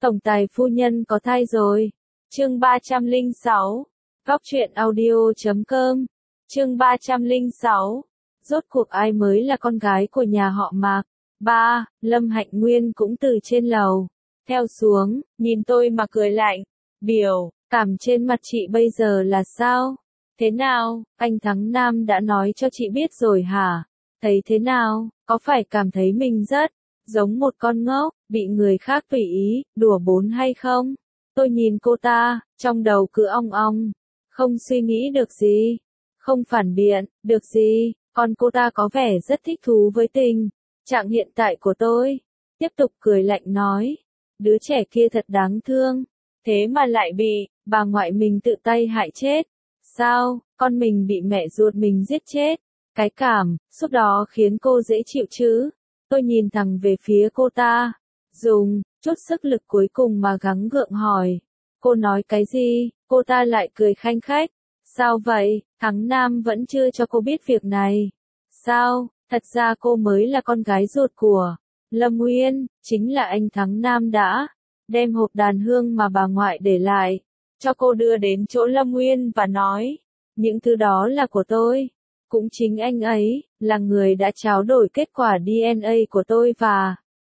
Tổng tài phu nhân có thai rồi. Chương 306. Góc truyện audio.com. Chương 306. Rốt cuộc ai mới là con gái của nhà họ Mạc? Ba, Lâm Hạnh Nguyên cũng từ trên lầu theo xuống, nhìn tôi mà cười lạnh. Biểu cảm trên mặt chị bây giờ là sao? Thế nào, anh Thắng Nam đã nói cho chị biết rồi hả? Thấy thế nào, có phải cảm thấy mình rất giống một con ngốc, bị người khác tùy ý, đùa bỡn hay không? Tôi nhìn cô ta, trong đầu cứ ong ong, không suy nghĩ được gì, không phản biện, được gì, còn cô ta có vẻ rất thích thú với tình trạng hiện tại của tôi. Tiếp tục cười lạnh nói, đứa trẻ kia thật đáng thương, thế mà lại bị bà ngoại mình tự tay hại chết. Sao, con mình bị mẹ ruột mình giết chết? Cái cảm xúc đó khiến cô dễ chịu chứ? Tôi nhìn thẳng về phía cô ta, dùng chút sức lực cuối cùng mà gắng gượng hỏi. Cô nói cái gì? Cô ta lại cười khanh khách. Sao vậy? Thắng Nam vẫn chưa cho cô biết việc này. Sao? Thật ra cô mới là con gái ruột của Lâm Nguyên, chính là anh Thắng Nam đã đem hộp đàn hương mà bà ngoại để lại cho cô đưa đến chỗ Lâm Nguyên và nói, những thứ đó là của tôi. Cũng chính anh ấy là người đã trao đổi kết quả DNA của tôi và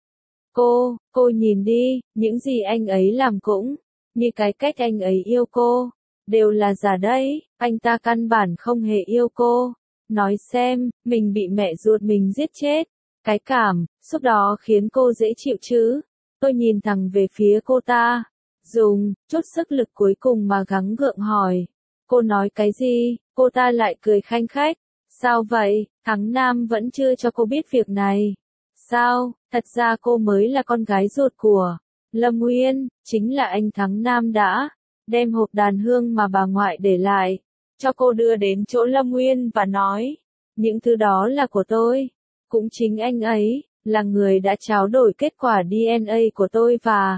cô nhìn đi, những gì anh ấy làm cũng như cái cách anh ấy yêu cô, đều là giả đấy, anh ta căn bản không hề yêu cô. Nói xem, mình bị mẹ ruột mình giết chết, cái cảm xúc đó khiến cô dễ chịu chứ? Tôi nhìn thẳng về phía cô ta, dùng chút sức lực cuối cùng mà gắng gượng hỏi. Cô nói cái gì? Cô ta lại cười khanh khách. Sao vậy? Thắng Nam vẫn chưa cho cô biết việc này. Sao? Thật ra cô mới là con gái ruột của Lâm Nguyên, chính là anh Thắng Nam đã đem hộp đàn hương mà bà ngoại để lại cho cô đưa đến chỗ Lâm Nguyên và nói, những thứ đó là của tôi. Cũng chính anh ấy là người đã trao đổi kết quả DNA của tôi và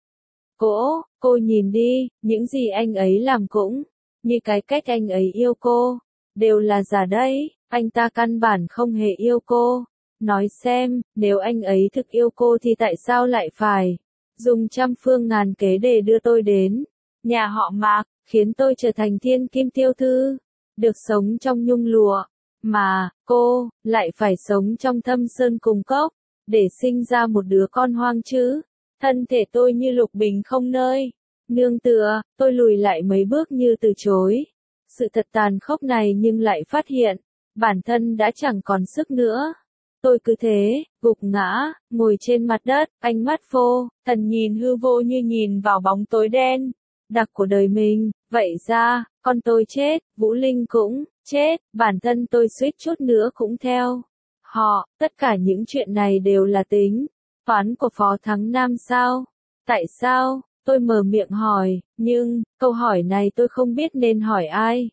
cô nhìn đi, những gì anh ấy làm cũng như cái cách anh ấy yêu cô, đều là giả đấy, anh ta căn bản không hề yêu cô. Nói xem, nếu anh ấy thực yêu cô thì tại sao lại phải dùng trăm phương ngàn kế để đưa tôi đến nhà họ Mạc, khiến tôi trở thành thiên kim tiêu thư, được sống trong nhung lụa, mà cô lại phải sống trong thâm sơn cùng cốc, để sinh ra một đứa con hoang chứ? Thân thể tôi như lục bình không nơi nương tựa, tôi lùi lại mấy bước như từ chối sự thật tàn khốc này, nhưng lại phát hiện bản thân đã chẳng còn sức nữa. Tôi cứ thế gục ngã, ngồi trên mặt đất, ánh mắt vô thần nhìn hư vô như nhìn vào bóng tối đen đặc của đời mình. Vậy ra, con tôi chết, Vũ Linh cũng chết, bản thân tôi suýt chút nữa cũng theo họ. Tất cả những chuyện này đều là tính toán của Phó Thắng Nam sao? Tại sao? Tôi mở miệng hỏi, nhưng câu hỏi này tôi không biết nên hỏi ai.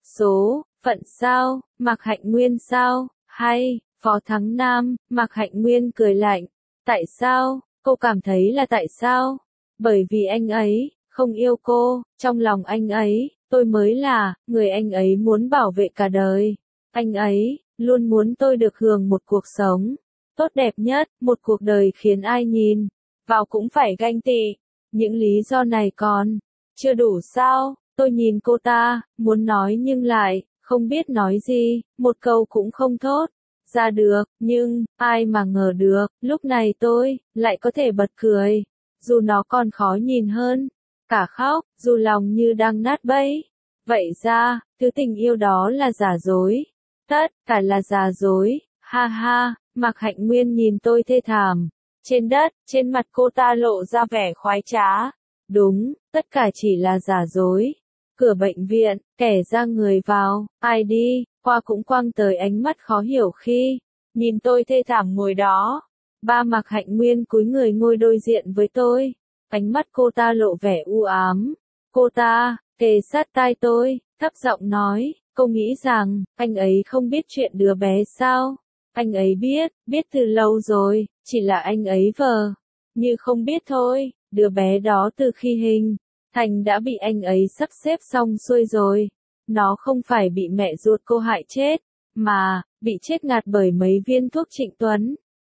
Số phận sao? Mạc Hạnh Nguyên sao? Hay Phó Thắng Nam? Mạc Hạnh Nguyên cười lạnh. Tại sao? Cô cảm thấy là tại sao? Bởi vì anh ấy không yêu cô, trong lòng anh ấy, tôi mới là người anh ấy muốn bảo vệ cả đời. Anh ấy luôn muốn tôi được hưởng một cuộc sống tốt đẹp nhất, một cuộc đời khiến ai nhìn vào cũng phải ganh tị. Những lý do này còn chưa đủ sao? Tôi nhìn cô ta, muốn nói nhưng lại không biết nói gì, một câu cũng không thốt ra được, nhưng ai mà ngờ được, lúc này tôi lại có thể bật cười, dù nó còn khó nhìn hơn cả khóc, dù lòng như đang nát bấy. Vậy ra, thứ tình yêu đó là giả dối, tất cả là giả dối. Ha ha. Mạc Hạnh Nguyên nhìn tôi thê thảm trên đất, trên mặt cô ta lộ ra vẻ khoái trá. Đúng, tất cả chỉ là giả dối. Cửa bệnh viện, kẻ ra người vào, ai đi qua cũng quăng tới ánh mắt khó hiểu khi nhìn tôi thê thảm ngồi đó. Ba Mạc Hạnh Nguyên cúi người ngồi đối diện với tôi, ánh mắt cô ta lộ vẻ u ám. Cô ta kề sát tai tôi, thấp giọng nói, cô nghĩ rằng anh ấy không biết chuyện đứa bé sao? Anh ấy biết từ lâu rồi, chỉ là anh ấy vờ như không biết thôi. Đứa bé đó từ khi hình thành đã bị anh ấy sắp xếp xong xuôi rồi. Nó không phải bị mẹ ruột cô hại chết, mà bị chết ngạt bởi mấy viên thuốc Trịnh Tuấn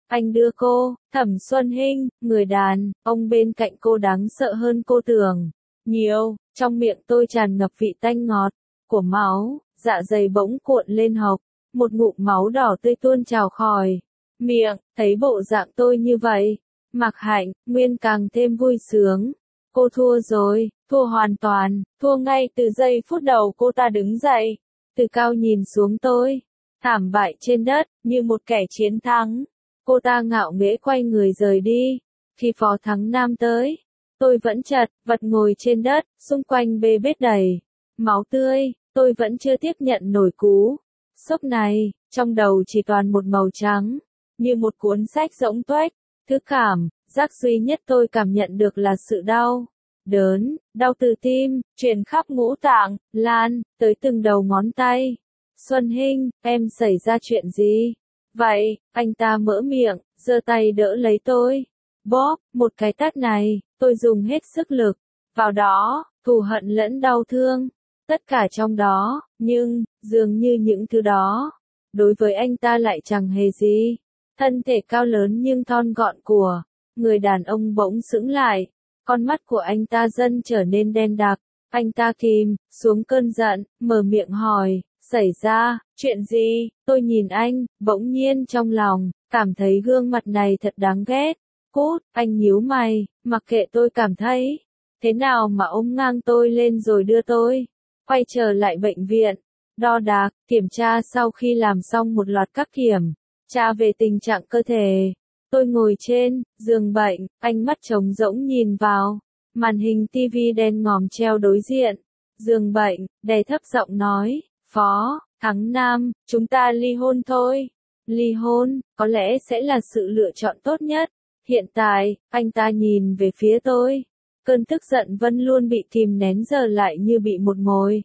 Anh đưa cô, Thẩm Xuân Hinh, người đàn ông bên cạnh cô đáng sợ hơn cô tưởng nhiều, trong miệng tôi tràn ngập vị tanh ngọt của máu, dạ dày bỗng cuộn lên hộc, một ngụm máu đỏ tươi tuôn trào khỏi miệng, thấy bộ dạng tôi như vậy, Mạc Hạnh Nguyên càng thêm vui sướng. Cô thua rồi, thua hoàn toàn, thua ngay từ giây phút đầu cô ta đứng dậy, từ cao nhìn xuống tôi, thảm bại trên đất, như một kẻ chiến thắng. Cô ta ngạo nghễ quay người rời đi. Khi Phó Thắng Nam tới, tôi vẫn chật vật ngồi trên đất, xung quanh bê bết đầy máu tươi, tôi vẫn chưa tiếp nhận nổi cú sốc này, trong đầu chỉ toàn một màu trắng, như một cuốn sách rỗng tuếch. Thứ cảm giác duy nhất tôi cảm nhận được là sự đau đớn, đau từ tim, truyền khắp ngũ tạng, lan tới từng đầu ngón tay. Xuân Hinh, em xảy ra chuyện gì? Vậy, anh ta mở miệng, giơ tay đỡ lấy tôi. Bóp, một cái tát này, tôi dùng hết sức lực. Vào đó, thù hận lẫn đau thương. Tất cả trong đó, nhưng, dường như những thứ đó, đối với anh ta lại chẳng hề gì. Thân thể cao lớn nhưng thon gọn của người đàn ông bỗng sững lại. Con mắt của anh ta dần trở nên đen đặc. Anh ta kìm xuống cơn giận, mở miệng hỏi, xảy ra chuyện gì? Tôi nhìn anh, bỗng nhiên trong lòng cảm thấy gương mặt này thật đáng ghét. Cút, anh nhíu mày, mặc kệ tôi cảm thấy thế nào mà ôm ngang tôi lên rồi đưa tôi quay trở lại bệnh viện. Đo đạc, kiểm tra sau khi làm xong một loạt các kiểm tra về tình trạng cơ thể. Tôi ngồi trên giường bệnh, ánh mắt trống rỗng nhìn vào màn hình tivi đen ngòm treo đối diện giường bệnh, đè thấp giọng nói, Phó Thắng Nam, chúng ta ly hôn thôi. Ly hôn, có lẽ sẽ là sự lựa chọn tốt nhất. Hiện tại, anh ta nhìn về phía tôi. Cơn tức giận vẫn luôn bị kìm nén giờ lại như bị một mồi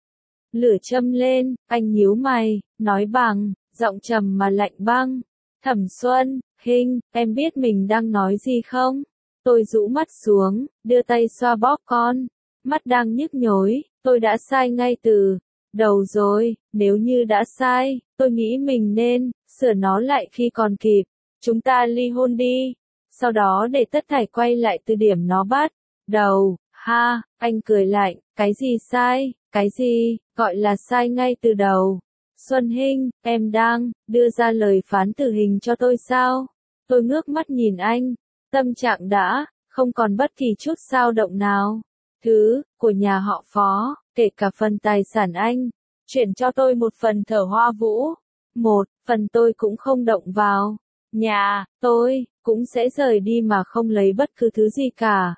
lửa châm lên. Anh nhíu mày, nói bằng giọng trầm mà lạnh băng, Thẩm Xuân Hinh, em biết mình đang nói gì không? Tôi rũ mắt xuống, đưa tay xoa bóp con mắt đang nhức nhối. Tôi đã sai ngay từ đầu rồi, nếu như đã sai, tôi nghĩ mình nên sửa nó lại khi còn kịp. Chúng ta ly hôn đi, sau đó để tất thảy quay lại từ điểm nó bắt đầu. Ha, anh cười lạnh, cái gì sai, cái gì gọi là sai ngay từ đầu? Xuân Hinh, em đang đưa ra lời phán tử hình cho tôi sao? Tôi ngước mắt nhìn anh, tâm trạng đã không còn bất kỳ chút dao động nào. Thứ của nhà họ Phó, kể cả phần tài sản anh chuyển cho tôi một phần thở Hoa Vũ, một phần tôi cũng không động vào. Nhà tôi cũng sẽ rời đi mà không lấy bất cứ thứ gì cả.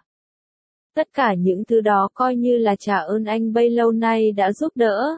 Tất cả những thứ đó coi như là trả ơn anh bấy lâu nay đã giúp đỡ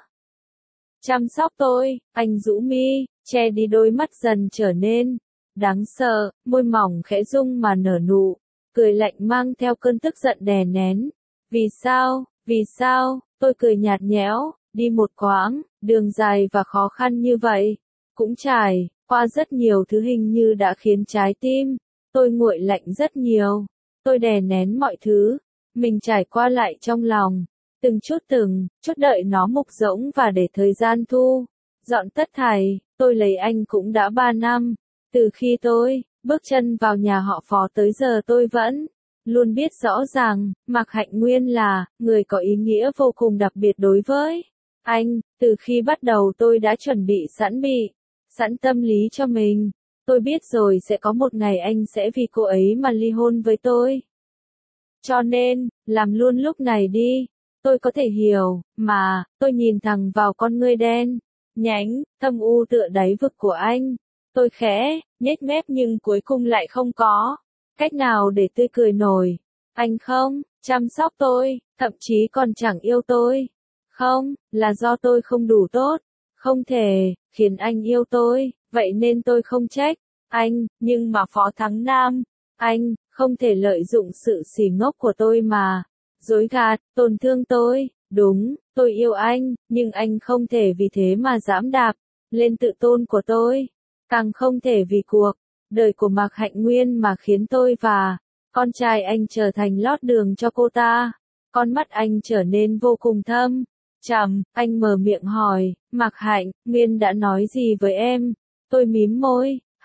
chăm sóc tôi. Anh rũ mi, che đi đôi mắt dần trở nên đáng sợ, môi mỏng khẽ rung mà nở nụ cười lạnh mang theo cơn tức giận đè nén. Vì sao, vì sao? Tôi cười nhạt nhẽo, đi một quãng đường dài và khó khăn như vậy, cũng trải qua rất nhiều thứ hình như đã khiến trái tim tôi nguội lạnh rất nhiều. Tôi đè nén mọi thứ mình trải qua lại trong lòng, từng chút đợi nó mục rỗng và để thời gian thu dọn tất thảy. Tôi lấy anh cũng đã 3 năm, từ khi tôi bước chân vào nhà họ Phó tới giờ tôi vẫn luôn biết rõ ràng, Mạc Hạnh Nguyên là người có ý nghĩa vô cùng đặc biệt đối với anh. Từ khi bắt đầu tôi đã chuẩn bị sẵn tâm lý cho mình. Tôi biết rồi sẽ có một ngày anh sẽ vì cô ấy mà ly hôn với tôi. Cho nên, làm luôn lúc này đi. Tôi có thể hiểu, mà, tôi nhìn thẳng vào con ngươi đen nhánh, thâm u tựa đáy vực của anh. Tôi khẽ nhếch mép nhưng cuối cùng lại không có cách nào để tươi cười nổi. Anh không chăm sóc tôi, thậm chí còn chẳng yêu tôi. Không, là do tôi không đủ tốt, không thể khiến anh yêu tôi, vậy nên tôi không trách anh. Nhưng mà Phó Thắng Nam, anh không thể lợi dụng sự xỉ ngốc của tôi mà dối gạt, tổn thương tôi. Đúng, tôi yêu anh, nhưng anh không thể vì thế mà giẫm đạp lên tự tôn của tôi. Càng không thể vì cuộc đời của Mạc Hạnh Nguyên mà khiến tôi và con trai anh trở thành lót đường cho cô ta. Con mắt anh trở nên vô cùng thâm trầm, anh mở miệng hỏi, Mạc Hạnh Nguyên đã nói gì với em? Tôi mím môi,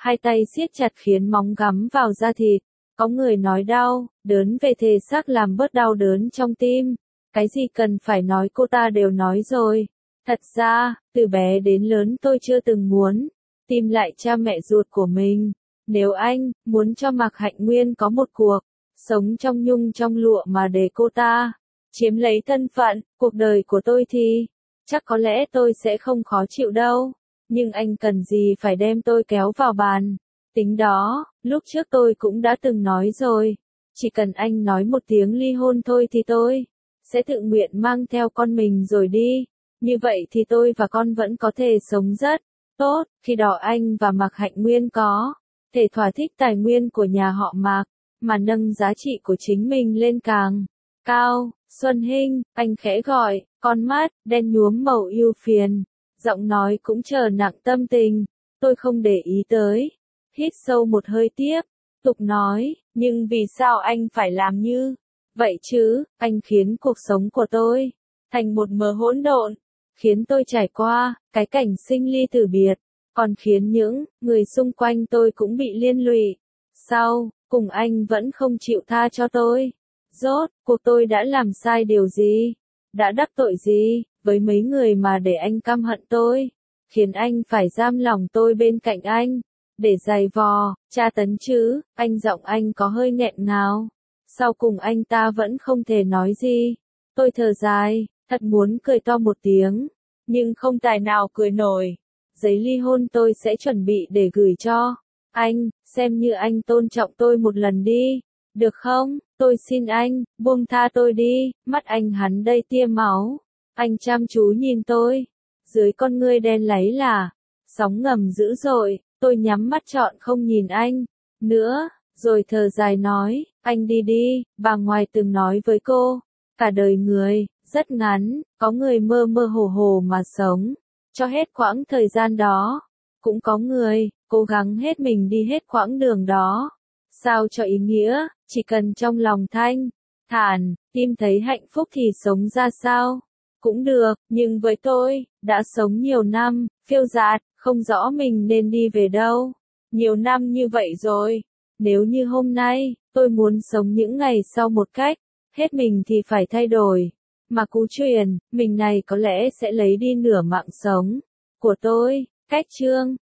hai tay siết chặt khiến móng gắm vào da thịt. Có người nói đau, đớn về thể xác làm bớt đau đớn trong tim. Cái gì cần phải nói cô ta đều nói rồi. Thật ra, từ bé đến lớn tôi chưa từng muốn tìm lại cha mẹ ruột của mình. Nếu anh muốn cho Mạc Hạnh Nguyên có một cuộc sống trong nhung trong lụa mà để cô ta chiếm lấy thân phận, cuộc đời của tôi thì chắc có lẽ tôi sẽ không khó chịu đâu. Nhưng anh cần gì phải đem tôi kéo vào bàn tính đó, lúc trước tôi cũng đã từng nói rồi. Chỉ cần anh nói một tiếng ly hôn thôi thì tôi sẽ tự nguyện mang theo con mình rồi đi. Như vậy thì tôi và con vẫn có thể sống rất tốt. Khi đó anh và Mạc Hạnh Nguyên có thể thỏa thích tài nguyên của nhà họ Mạc, mà nâng giá trị của chính mình lên càng cao. Xuân Hinh, anh khẽ gọi, con mắt đen nhuốm màu ưu phiền, giọng nói cũng trở nặng tâm tình. Tôi không để ý tới, hít sâu một hơi tiếp, tục nói, nhưng vì sao anh phải làm như vậy chứ? Anh khiến cuộc sống của tôi thành một mớ hỗn độn, khiến tôi trải qua cái cảnh sinh ly tử biệt, còn khiến những người xung quanh tôi cũng bị liên lụy. Sau cùng anh vẫn không chịu tha cho tôi. Rốt cuộc tôi đã làm sai điều gì? Đã đắc tội gì với mấy người mà để anh căm hận tôi, khiến anh phải giam lòng tôi bên cạnh anh để giày vò, tra tấn chứ? Giọng anh có hơi nghẹn ngào. Sau cùng anh ta vẫn không thể nói gì. Tôi thở dài, thật muốn cười to một tiếng, nhưng không tài nào cười nổi. Giấy ly hôn tôi sẽ chuẩn bị để gửi cho anh, xem như anh tôn trọng tôi một lần đi. Được không? Tôi xin anh, buông tha tôi đi. Mắt anh hắn đầy tia máu. Anh chăm chú nhìn tôi. Dưới con ngươi đen láy là sóng ngầm dữ dội. Tôi nhắm mắt trọn không nhìn anh nữa, rồi thở dài nói, anh đi đi. Bà ngoại từng nói với cô, cả đời người rất ngắn, có người mơ mơ hồ hồ mà sống cho hết quãng thời gian đó, cũng có người cố gắng hết mình đi hết quãng đường đó. Sao cho ý nghĩa, chỉ cần trong lòng thanh thản, tim thấy hạnh phúc thì sống ra sao cũng được. Nhưng với tôi, đã sống nhiều năm phiêu dạt, không rõ mình nên đi về đâu. Nhiều năm như vậy rồi, nếu như hôm nay tôi muốn sống những ngày sau một cách hết mình thì phải thay đổi. Mà cú truyền mình này có lẽ sẽ lấy đi nửa mạng sống của tôi. Cách chương